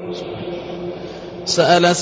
سأل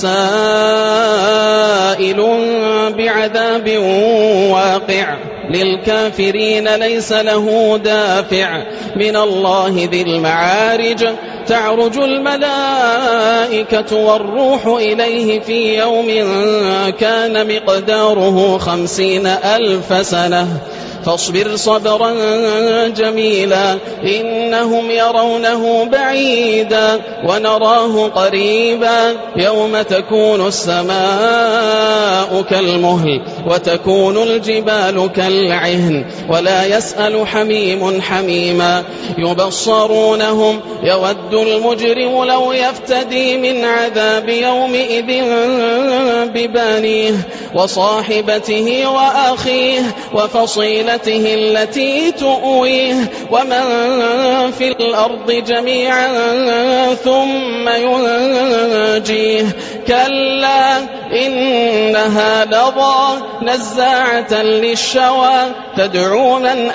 سائل بعذاب واقع للكافرين ليس له دافع من الله ذي المعارج تعرج الملائكة والروح إليه في يوم كان مقداره 50,000 سنة فاصبر صبرا جميلا إنهم يرونه بعيدا ونراه قريبا يوم تكون السماء كالمهل وتكون الجبال كالعهن ولا يسأل حميم حميما يبصرونهم يود المجرم لو يفتدي من عذاب يومئذ ببانيه وصاحبته وأخيه وفصيلته التي تؤويه ومن في الأرض جميعا ثم ينجيه كلا إنها لظى نزاعة للشوى تدعو من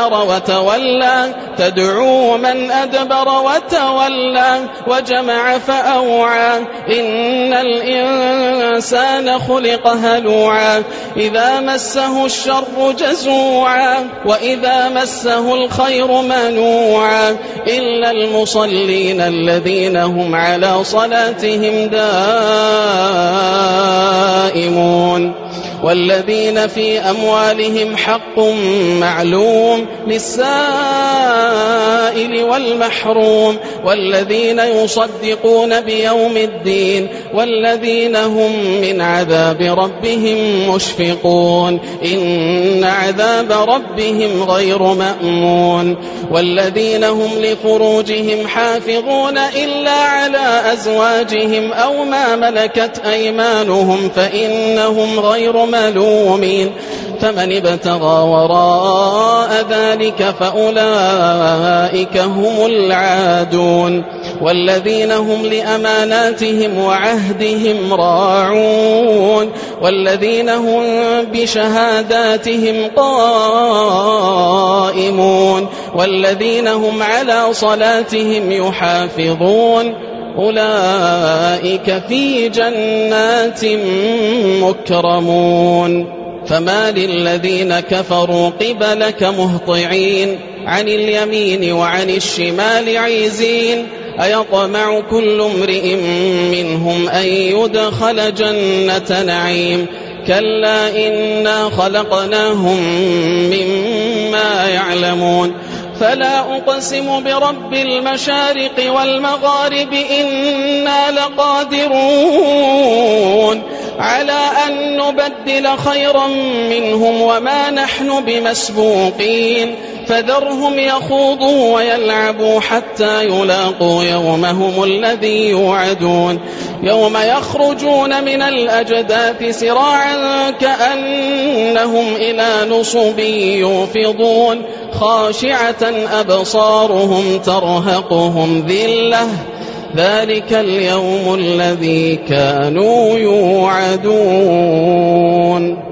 أدبر وتولى وجمع فأوعى إن الإنسان خلق هلوعا إذا مسه الشر جزوعا وإذا مسه الخير منوعا إلا المصلين الذين هم على صلاتهم دائمون والذين في أموالهم حق معلوم للسائل والمحروم والذين يصدقون بيوم الدين والذين هم من عذاب ربهم مشفقون إن عذاب ربهم غير مأمون والذين هم لفروجهم حافظون إلا على أزواجهم أو ما ملكت أيمانهم فإنهم غير ملومين فمن ابتغى وراء ذلك فأولئك هم العادون والذين هم لأماناتهم وعهدهم راعون والذين هم بشهاداتهم قائمون والذين هم على صلاتهم يحافظون أولئك في جنات مكرمون فما للذين كفروا قبلك مهطعين عن اليمين وعن الشمال عزين أيطمع كل امرئ منهم أن يدخل جنة نعيم كلا إنا خلقناهم مما يعلمون فلا أقسم برب المشارق والمغارب إنا لقادرون على أن نبدل خيرا منهم وما نحن بمسبوقين فذرهم يخوضوا ويلعبوا حتى يلاقوا يومهم الذي يوعدون يوم يخرجون من الأجداث سراعا كأنهم إلى نصب يوفضون خاشعة أبصارهم ترهقهم ذلة ذلك اليوم الذي كانوا يوعدون